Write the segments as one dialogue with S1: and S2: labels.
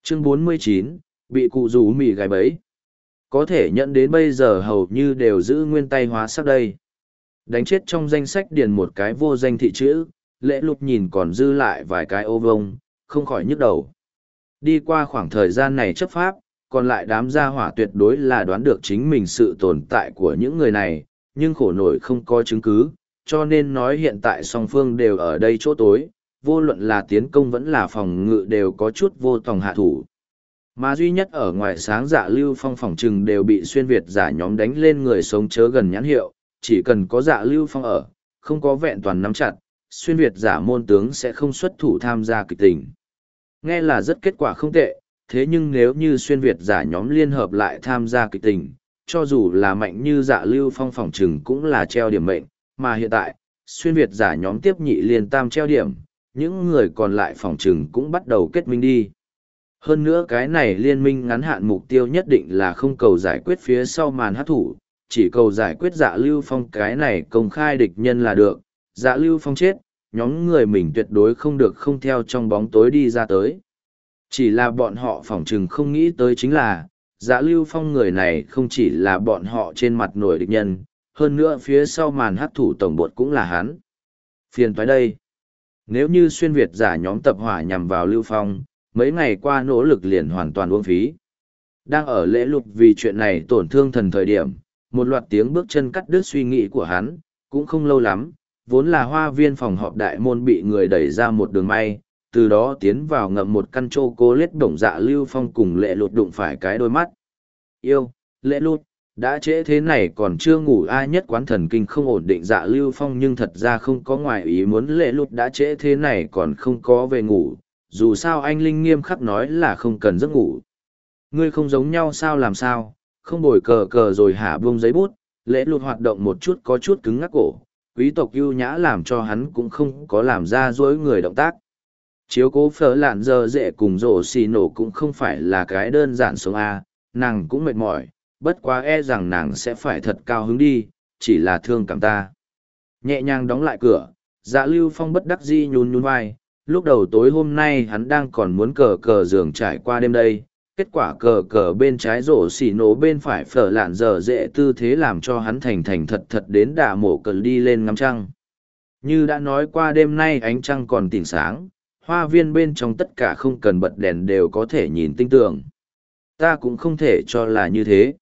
S1: Chương 49, bị cụ rủ mì gài bẫy. Có thể nhận đến bây giờ hầu như đều giữ nguyên tay hóa sắc đây. Đánh chết trong danh sách điền một cái vô danh thị chữ, lễ lục nhìn còn dư lại vài cái ô vông, không khỏi nhức đầu. Đi qua khoảng thời gian này chấp pháp, còn lại đám gia hỏa tuyệt đối là đoán được chính mình sự tồn tại của những người này, nhưng khổ nổi không có chứng cứ, cho nên nói hiện tại song phương đều ở đây chỗ tối, vô luận là tiến công vẫn là phòng ngự đều có chút vô tòng hạ thủ. Mà duy nhất ở ngoài sáng Dạ Lưu Phong phòng trừng đều bị xuyên Việt giả nhóm đánh lên người sống chớ gần nhãn hiệu, chỉ cần có Dạ Lưu Phong ở, không có vẹn toàn nắm chặt, xuyên Việt giả môn tướng sẽ không xuất thủ tham gia kịch tình. Nghe là rất kết quả không tệ, thế nhưng nếu như xuyên Việt giả nhóm liên hợp lại tham gia kịch tình, cho dù là mạnh như Dạ Lưu Phong phòng trừng cũng là treo điểm mệnh, mà hiện tại, xuyên Việt giả nhóm tiếp nhị liên tam treo điểm, những người còn lại phòng trừng cũng bắt đầu kết minh đi. Hơn nữa cái này liên minh ngắn hạn mục tiêu nhất định là không cầu giải quyết phía sau màn hát thủ, chỉ cầu giải quyết Dạ Lưu Phong cái này công khai địch nhân là được. Dạ Lưu Phong chết, nhóm người mình tuyệt đối không được không theo trong bóng tối đi ra tới. Chỉ là bọn họ phỏng chừng không nghĩ tới chính là, Dạ Lưu Phong người này không chỉ là bọn họ trên mặt nổi địch nhân, hơn nữa phía sau màn hát thủ tổng bột cũng là hắn. Phiền toái đây. Nếu như xuyên Việt giả nhóm tập hỏa nhằm vào Lưu Phong, mấy ngày qua nỗ lực liền hoàn toàn uổng phí. Đang ở lễ lục vì chuyện này tổn thương thần thời điểm, một loạt tiếng bước chân cắt đứt suy nghĩ của hắn, cũng không lâu lắm, vốn là hoa viên phòng họp đại môn bị người đẩy ra một đường may, từ đó tiến vào ngậm một căn chô cô lết bổng Dạ Lưu Phong cùng lễ lụt đụng phải cái đôi mắt. Yêu, lễ lụt, đã trễ thế này còn chưa ngủ ai nhất quán thần kinh không ổn định Dạ Lưu Phong nhưng thật ra không có ngoài ý muốn lễ lụt đã trễ thế này còn không có về ngủ, dù sao anh Linh nghiêm khắc nói là không cần giấc ngủ. Ngươi không giống nhau sao làm sao, không bồi cờ cờ rồi hả buông giấy bút, lễ lụt hoạt động một chút có chút cứng ngắc cổ, quý tộc ưu nhã làm cho hắn cũng không có làm ra dối người động tác. Chiếu cố phở lạn giờ dễ cùng rổ xì nổ cũng không phải là cái đơn giản sống A, nàng cũng mệt mỏi, bất quá e rằng nàng sẽ phải thật cao hứng đi, chỉ là thương cảm ta. Nhẹ nhàng đóng lại cửa, Dạ Lưu Phong bất đắc dĩ nhún nhún vai, lúc đầu tối hôm nay hắn đang còn muốn cờ cờ giường trải qua đêm đây, kết quả cờ cờ bên trái rổ xỉ nổ bên phải phở lạn giờ dễ tư thế làm cho hắn thành thành thật thật đến đà mổ cờ đi lên ngắm trăng. Như đã nói qua đêm nay ánh trăng còn tỉnh sáng, hoa viên bên trong tất cả không cần bật đèn đều có thể nhìn tinh tường. Ta cũng không thể cho là như thế.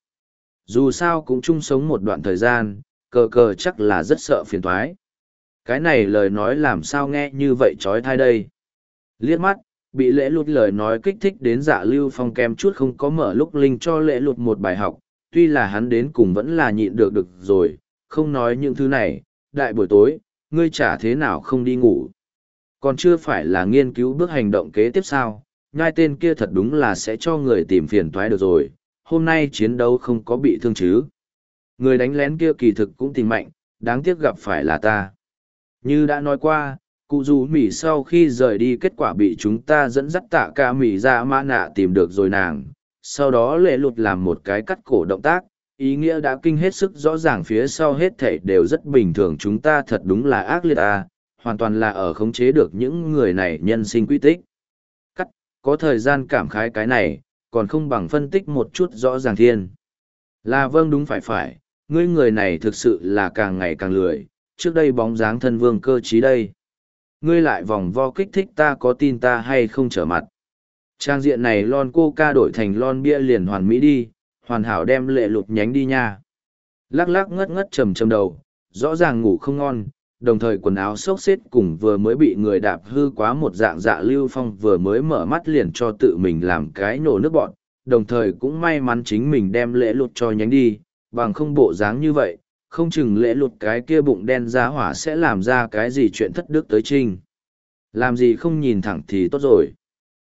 S1: Dù sao cũng chung sống một đoạn thời gian, cờ cờ chắc là rất sợ phiền toái. Cái này lời nói làm sao nghe như vậy trói thai đây. Liếc mắt, bị lễ lụt lời nói kích thích đến Dạ Lưu Phong kém chút không có mở lúc linh cho lễ lụt một bài học, tuy là hắn đến cùng vẫn là nhịn được rồi, không nói những thứ này, đại buổi tối, ngươi chả thế nào không đi ngủ. Còn chưa phải là nghiên cứu bước hành động kế tiếp sao, nhai tên kia thật đúng là sẽ cho người tìm phiền toái được rồi, hôm nay chiến đấu không có bị thương chứ. Người đánh lén kia kỳ thực cũng tình mạnh, đáng tiếc gặp phải là ta. Như đã nói qua, cụ dù mỉ sau khi rời đi kết quả bị chúng ta dẫn dắt tạ ca mỉ ra mã nạ tìm được rồi nàng. Sau đó lệ lụt làm một cái cắt cổ động tác, ý nghĩa đã kinh hết sức rõ ràng phía sau hết thảy đều rất bình thường chúng ta thật đúng là ác liệt à, hoàn toàn là ở khống chế được những người này nhân sinh quy tích. Cắt, có thời gian cảm khái cái này, còn không bằng phân tích một chút rõ ràng thiên. Là vâng đúng phải, ngươi người này thực sự là càng ngày càng lười, trước đây bóng dáng thân vương cơ trí đây. Ngươi lại vòng vo kích thích ta có tin ta hay không trở mặt. Trang diện này lon coca đổi thành lon bia liền hoàn mỹ đi, hoàn hảo đem lệ lụt nhánh đi nha. Lắc lắc ngất ngất trầm trầm đầu, rõ ràng ngủ không ngon, đồng thời quần áo xốc xếp cùng vừa mới bị người đạp hư quá một dạng Dạ Lưu Phong vừa mới mở mắt liền cho tự mình làm cái nổ nước bọn, đồng thời cũng may mắn chính mình đem lễ lụt cho nhánh đi, bằng không bộ dáng như vậy, không chừng lễ lụt cái kia bụng đen ra hỏa sẽ làm ra cái gì chuyện thất đức tới trinh. Làm gì không nhìn thẳng thì tốt rồi.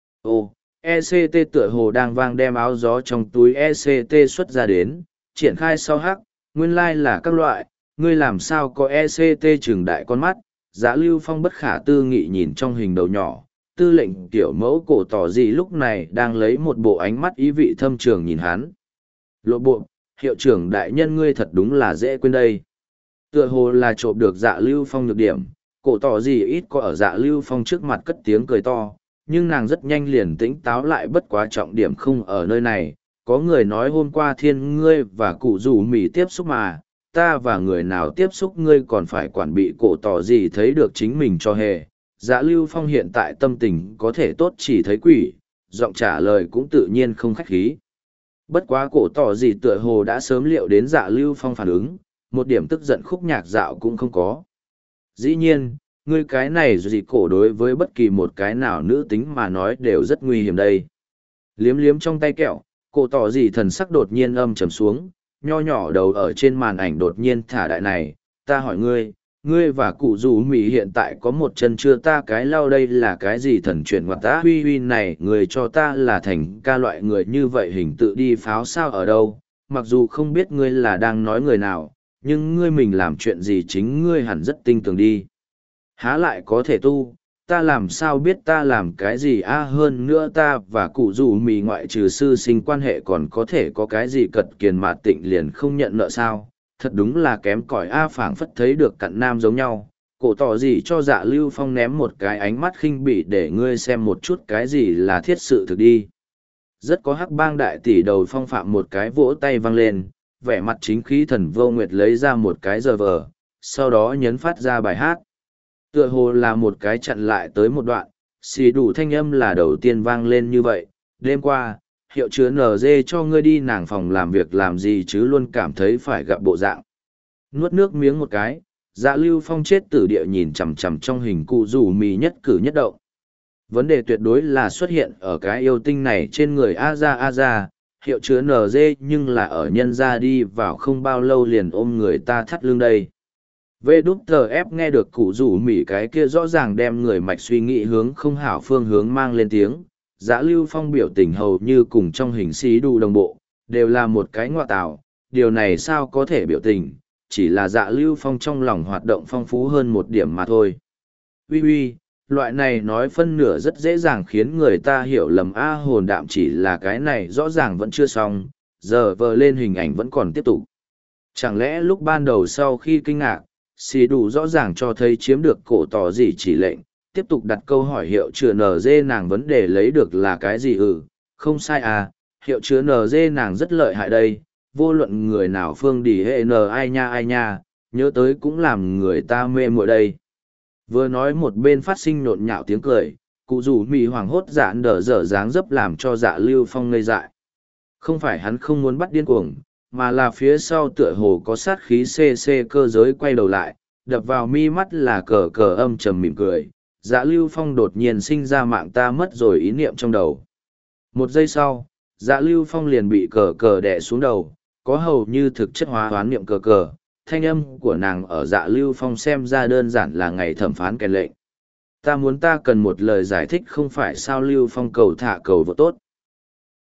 S1: Ô, ECT tựa hồ đang vang đem áo gió trong túi ECT xuất ra đến, triển khai sau hắc, nguyên lai là các loại, ngươi làm sao có ECT trừng đại con mắt, Dạ Lưu Phong bất khả tư nghị nhìn trong hình đầu nhỏ, tư lệnh tiểu mẫu cổ tỏ gì lúc này đang lấy một bộ ánh mắt ý vị thâm trường nhìn hắn. Lộ bộ, hiệu trưởng đại nhân ngươi thật đúng là dễ quên đây. Tựa hồ là trộm được Dạ Lưu Phong nhược điểm, cổ tỏ gì ít có ở Dạ Lưu Phong trước mặt cất tiếng cười to, nhưng nàng rất nhanh liền tỉnh táo lại, bất quá trọng điểm không ở nơi này. Có người nói hôm qua thiên ngươi và cụ rủ mì tiếp xúc mà, ta và người nào tiếp xúc ngươi còn phải quản bị cổ tỏ gì thấy được chính mình cho hề. Dạ Lưu Phong hiện tại tâm tình có thể tốt chỉ thấy quỷ, giọng trả lời cũng tự nhiên không khách khí. Bất quá cổ tỏ gì tựa hồ đã sớm liệu đến Dạ Lưu Phong phản ứng, một điểm tức giận khúc nhạc dạo cũng không có. Dĩ nhiên, ngươi cái này gì cổ đối với bất kỳ một cái nào nữ tính mà nói đều rất nguy hiểm đây. Liếm liếm trong tay kẹo, cổ tỏ gì thần sắc đột nhiên âm trầm xuống, nho nhỏ đầu ở trên màn ảnh đột nhiên thả đại này, ta hỏi ngươi và cụ rủ mì hiện tại có một chân chưa ta cái lau đây là cái gì thần chuyển ngoặt ta huy huy này người cho ta là thành ca loại người như vậy hình tự đi pháo sao ở đâu, mặc dù không biết ngươi là đang nói người nào, nhưng ngươi mình làm chuyện gì chính ngươi hẳn rất tinh tường đi. Há lại có thể tu, ta làm sao biết ta làm cái gì hơn nữa ta và cụ rủ mì ngoại trừ sư sinh quan hệ còn có thể có cái gì cật kiền mà tịnh liền không nhận nợ sao, thật đúng là kém cỏi phảng phất thấy được cặn nam giống nhau. Cổ tỏ gì cho Dạ Lưu Phong ném một cái ánh mắt khinh bỉ để ngươi xem một chút cái gì là thiết sự thực đi. Rất có hắc bang đại tỷ đầu phong phạm một cái vỗ tay vang lên, vẻ mặt chính khí thần vô nguyệt lấy ra một cái giờ vờ, sau đó nhấn phát ra bài hát. Tựa hồ là một cái chặn lại tới một đoạn, xì đủ thanh âm là đầu tiên vang lên như vậy. Đêm qua, hiệu chứa NG cho ngươi đi nàng phòng làm việc làm gì chứ luôn cảm thấy phải gặp bộ dạng. Nuốt nước miếng một cái, Dạ Lưu Phong chết tử địa nhìn chằm chằm trong hình cụ rủ mì nhất cử nhất động. Vấn đề tuyệt đối là xuất hiện ở cái yêu tinh này trên người A hiệu chứa NG nhưng là ở nhân ra đi vào không bao lâu liền ôm người ta thắt lưng đây. VWF nghe được cụ rủ mỉ cái kia rõ ràng đem người mạch suy nghĩ hướng không hảo phương hướng mang lên tiếng. Dạ Lưu Phong biểu tình hầu như cùng trong hình xí đu đồng bộ, đều là một cái ngoại tạo, điều này sao có thể biểu tình, chỉ là Dạ Lưu Phong trong lòng hoạt động phong phú hơn một điểm mà thôi. Uy, loại này nói phân nửa rất dễ dàng khiến người ta hiểu lầm hồn đạm chỉ là cái này rõ ràng vẫn chưa xong, giờ vờ lên hình ảnh vẫn còn tiếp tục. Chẳng lẽ lúc ban đầu sau khi kinh ngạc, xì đủ rõ ràng cho thấy chiếm được cổ tỏ gì chỉ lệnh, tiếp tục đặt câu hỏi hiệu chứa NG nàng vấn đề lấy được là cái gì không sai hiệu chứa NG nàng rất lợi hại đây, vô luận người nào phương đi hệ ai nha, nhớ tới cũng làm người ta mê muội đây. Vừa nói một bên phát sinh nhộn nhạo tiếng cười, cụ rủ mì hoảng hốt dạn đờ dở dáng dấp làm cho Dạ Lưu Phong ngây dại. Không phải hắn không muốn bắt điên cuồng, mà là phía sau tựa hồ có sát khí CC cơ giới quay đầu lại, đập vào mi mắt là cờ cờ âm trầm mỉm cười. Dạ Lưu Phong đột nhiên sinh ra mạng ta mất rồi ý niệm trong đầu. Một giây sau, Dạ Lưu Phong liền bị cờ cờ đè xuống đầu, có hầu như thực chất hóa hoán niệm cờ cờ. Thanh âm của nàng ở Dạ Lưu Phong xem ra đơn giản là ngày thẩm phán kèn lệnh. Ta muốn ta cần một lời giải thích không phải sao Lưu Phong cầu thả cầu vô tốt.